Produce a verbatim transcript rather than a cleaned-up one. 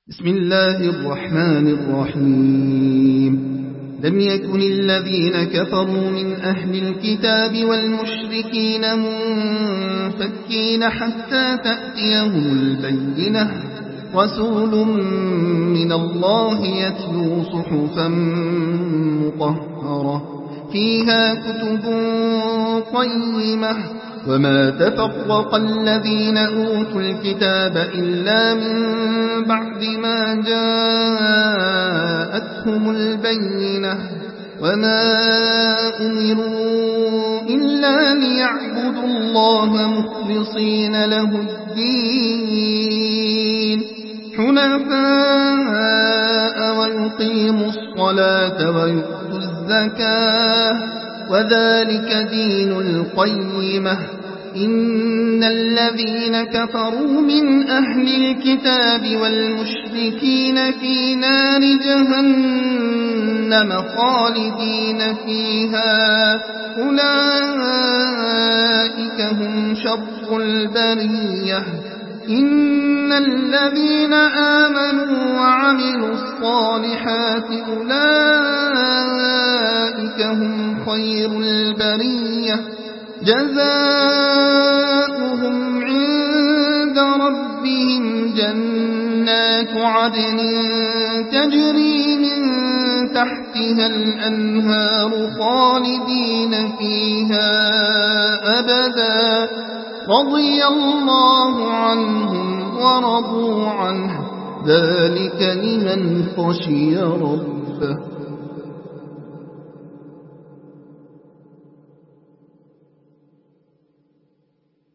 بسم الله الرحمن الرحيم لم يكن الذين كفروا من أهل الكتاب والمشركين منفكين حتى تأتيهم البينة رسول من الله يتلو صحفا مطهرة فيها كتب قيمة وما تفرق الذين أوتوا الكتاب إلا من بعد ما جاءتهم البينة وما أمروا إلا ليعبدوا الله مخلصين له الدين حنفاء ويقيموا الصلاة ويؤتوا الزكاة وذلك دين القيمة إن الذين كفروا من أهل الكتاب والمشركين في نار جهنم خالدين فيها أولئك هم شر البرية إن الذين آمنوا وعملوا الصالحات أولئك هم خير البرية جزاؤهم عند ربهم جنات عدن تجري من تحتها الأنهار خالدين فيها أبدا رضي الله عنهم ورضوا عنه ذلك لمن خشي ربه